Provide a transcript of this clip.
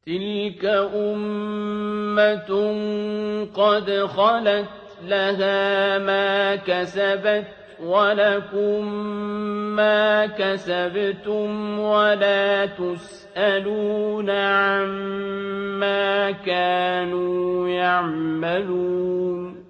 تِلْكَ أُمَّةٌ قَدْ خَلَتْ لَهَا مَا كَسَبَتْ وَلَكُم مَّا كَسَبْتُمْ وَلَا تُسْأَلُونَ عَمَّا كَانُوا يَعْمَلُونَ